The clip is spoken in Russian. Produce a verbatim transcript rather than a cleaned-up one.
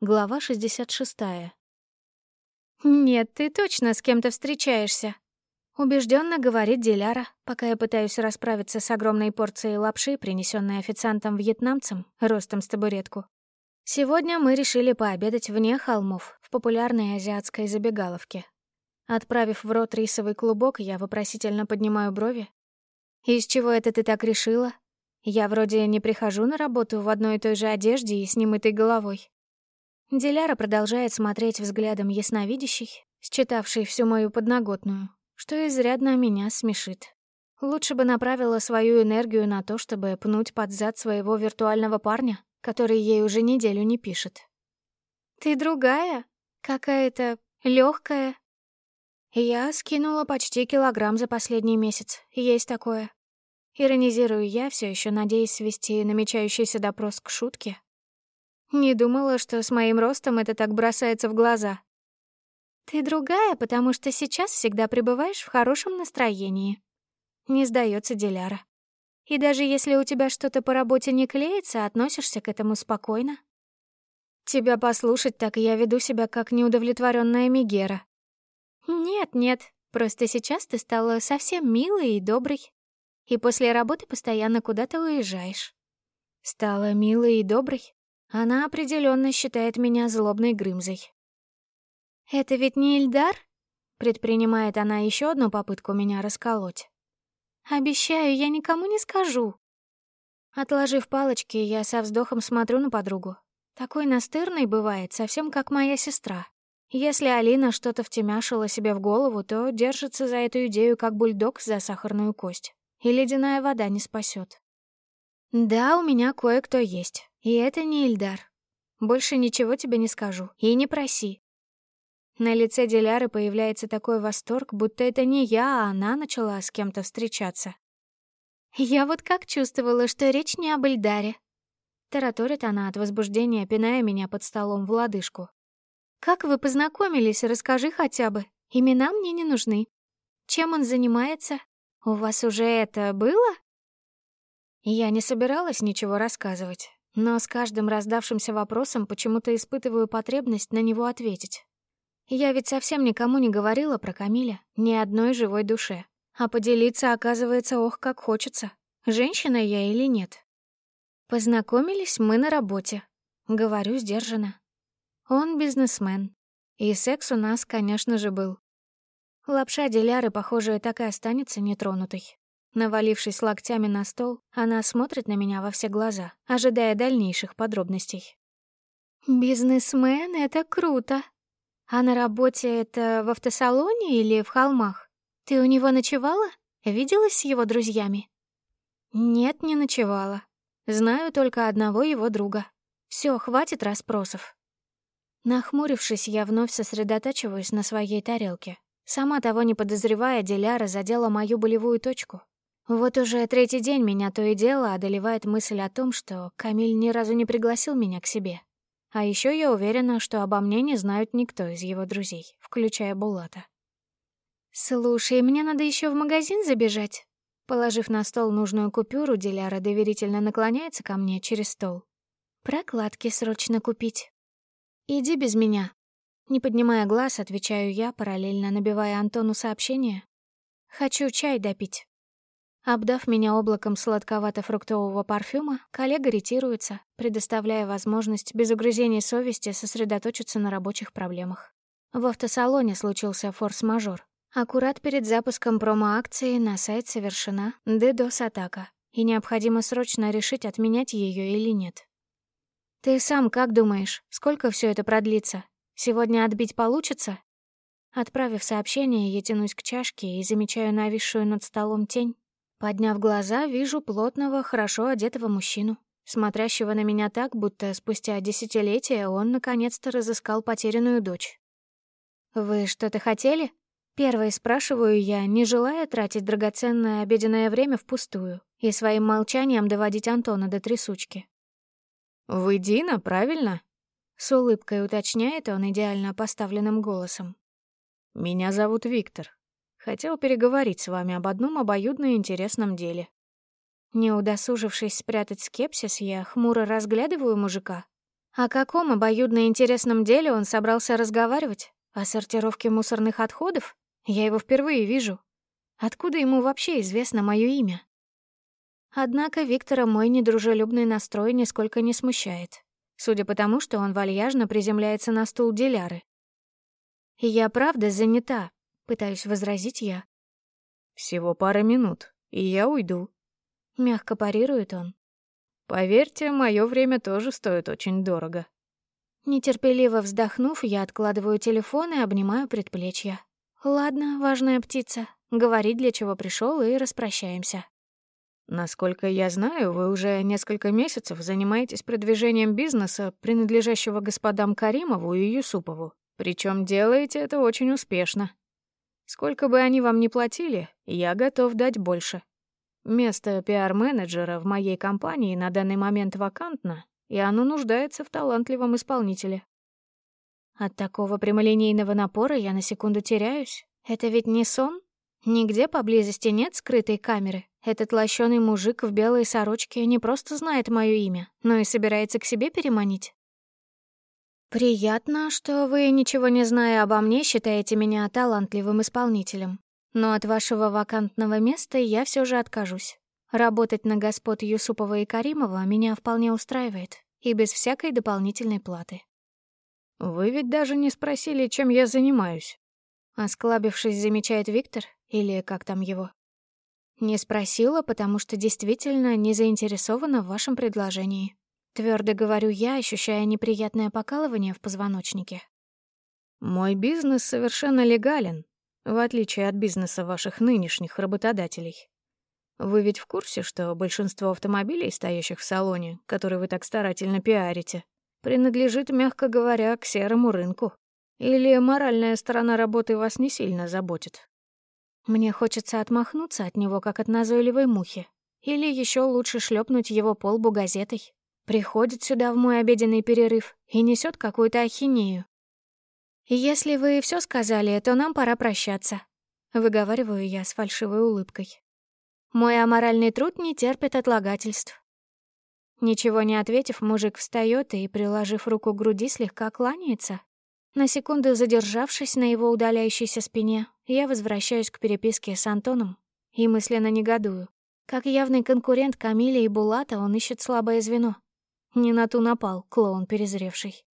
Глава шестьдесят шестая. «Нет, ты точно с кем-то встречаешься», — убежденно говорит Диляра, пока я пытаюсь расправиться с огромной порцией лапши, принесенной официантом-вьетнамцем, ростом с табуретку. Сегодня мы решили пообедать вне холмов, в популярной азиатской забегаловке. Отправив в рот рисовый клубок, я вопросительно поднимаю брови. «Из чего это ты так решила? Я вроде не прихожу на работу в одной и той же одежде и с немытой головой». Диляра продолжает смотреть взглядом ясновидящей, считавшей всю мою подноготную, что изрядно меня смешит. Лучше бы направила свою энергию на то, чтобы пнуть под зад своего виртуального парня, который ей уже неделю не пишет. «Ты другая? Какая-то легкая. Я скинула почти килограмм за последний месяц, есть такое. Иронизирую я, все еще надеясь свести намечающийся допрос к шутке. Не думала, что с моим ростом это так бросается в глаза. Ты другая, потому что сейчас всегда пребываешь в хорошем настроении. Не сдается Диляра. И даже если у тебя что-то по работе не клеится, относишься к этому спокойно. Тебя послушать, так я веду себя как неудовлетворенная Мегера. Нет-нет, просто сейчас ты стала совсем милой и доброй. И после работы постоянно куда-то уезжаешь. Стала милой и доброй? Она определенно считает меня злобной Грымзой. «Это ведь не Ильдар?» — предпринимает она еще одну попытку меня расколоть. «Обещаю, я никому не скажу». Отложив палочки, я со вздохом смотрю на подругу. Такой настырной бывает, совсем как моя сестра. Если Алина что-то втемяшила себе в голову, то держится за эту идею как бульдог за сахарную кость. И ледяная вода не спасет. Да, у меня кое-кто есть. И это не Ильдар. Больше ничего тебе не скажу. И не проси. На лице Диляры появляется такой восторг, будто это не я, а она начала с кем-то встречаться. Я вот как чувствовала, что речь не об Ильдаре. Тараторит она от возбуждения, пиная меня под столом в лодыжку. Как вы познакомились, расскажи хотя бы. Имена мне не нужны. Чем он занимается? У вас уже это было? Я не собиралась ничего рассказывать. Но с каждым раздавшимся вопросом почему-то испытываю потребность на него ответить. Я ведь совсем никому не говорила про Камиля, ни одной живой душе. А поделиться, оказывается, ох, как хочется. Женщина я или нет? Познакомились мы на работе. Говорю сдержанно. Он бизнесмен. И секс у нас, конечно же, был. Лапша Диляры, похоже, так и останется нетронутой. Навалившись локтями на стол, она смотрит на меня во все глаза, ожидая дальнейших подробностей. «Бизнесмен — это круто. А на работе это в автосалоне или в холмах? Ты у него ночевала? Виделась с его друзьями?» «Нет, не ночевала. Знаю только одного его друга. Все, хватит расспросов». Нахмурившись, я вновь сосредотачиваюсь на своей тарелке. Сама того не подозревая, Диляра задела мою болевую точку. Вот уже третий день меня то и дело одолевает мысль о том, что Камиль ни разу не пригласил меня к себе. А еще я уверена, что обо мне не знают никто из его друзей, включая Булата. «Слушай, мне надо еще в магазин забежать». Положив на стол нужную купюру, Диляра доверительно наклоняется ко мне через стол. «Прокладки срочно купить». «Иди без меня». Не поднимая глаз, отвечаю я, параллельно набивая Антону сообщение. «Хочу чай допить». Обдав меня облаком сладковато-фруктового парфюма, коллега ретируется, предоставляя возможность без угрызений совести сосредоточиться на рабочих проблемах. В автосалоне случился форс-мажор. Аккурат перед запуском промо-акции на сайт совершена ддос-атака, и необходимо срочно решить, отменять ее или нет. «Ты сам как думаешь, сколько все это продлится? Сегодня отбить получится?» Отправив сообщение, я тянусь к чашке и замечаю нависшую над столом тень. Подняв глаза, вижу плотного, хорошо одетого мужчину, смотрящего на меня так, будто спустя десятилетия он наконец-то разыскал потерянную дочь. «Вы что-то хотели?» Первой спрашиваю я, не желая тратить драгоценное обеденное время впустую и своим молчанием доводить Антона до трясучки. «Вы Дина, правильно?» С улыбкой уточняет он идеально поставленным голосом. «Меня зовут Виктор. Хотел переговорить с вами об одном обоюдно интересном деле». Не удосужившись спрятать скепсис, я хмуро разглядываю мужика. О каком обоюдно интересном деле он собрался разговаривать? О сортировке мусорных отходов? Я его впервые вижу. Откуда ему вообще известно мое имя? Однако Виктора мой недружелюбный настрой нисколько не смущает, судя по тому, что он вальяжно приземляется на стул Диляры. «Я правда занята», — пытаюсь возразить я. «Всего пара минут, и я уйду», — мягко парирует он. «Поверьте, мое время тоже стоит очень дорого». Нетерпеливо вздохнув, я откладываю телефон и обнимаю предплечья. «Ладно, важная птица, говори, для чего пришел, и распрощаемся». «Насколько я знаю, вы уже несколько месяцев занимаетесь продвижением бизнеса, принадлежащего господам Каримову и Юсупову. Причем делаете это очень успешно. Сколько бы они вам ни платили, я готов дать больше. Место пиар-менеджера в моей компании на данный момент вакантно, и оно нуждается в талантливом исполнителе». От такого прямолинейного напора я на секунду теряюсь. Это ведь не сон? Нигде поблизости нет скрытой камеры. Этот лощеный мужик в белой сорочке не просто знает мое имя, но и собирается к себе переманить. «Приятно, что вы, ничего не зная обо мне, считаете меня талантливым исполнителем. Но от вашего вакантного места я все же откажусь. Работать на господ Юсупова и Каримова меня вполне устраивает, и без всякой дополнительной платы». «Вы ведь даже не спросили, чем я занимаюсь», — осклабившись, замечает Виктор, или как там его. «Не спросила, потому что действительно не заинтересована в вашем предложении». Твердо говорю я, ощущая неприятное покалывание в позвоночнике. «Мой бизнес совершенно легален, в отличие от бизнеса ваших нынешних работодателей. Вы ведь в курсе, что большинство автомобилей, стоящих в салоне, которые вы так старательно пиарите, принадлежит, мягко говоря, к серому рынку? Или моральная сторона работы вас не сильно заботит?» Мне хочется отмахнуться от него, как от назойливой мухи. Или еще лучше шлепнуть его по лбу газетой. Приходит сюда в мой обеденный перерыв и несет какую-то ахинею. «Если вы все сказали, то нам пора прощаться», — выговариваю я с фальшивой улыбкой. «Мой аморальный труд не терпит отлагательств». Ничего не ответив, мужик встает и, приложив руку к груди, слегка кланяется. На секунду задержавшись на его удаляющейся спине, я возвращаюсь к переписке с Антоном и мысленно негодую. Как явный конкурент Камиля и Булата он ищет слабое звено. Не на ту напал, клоун перезревший.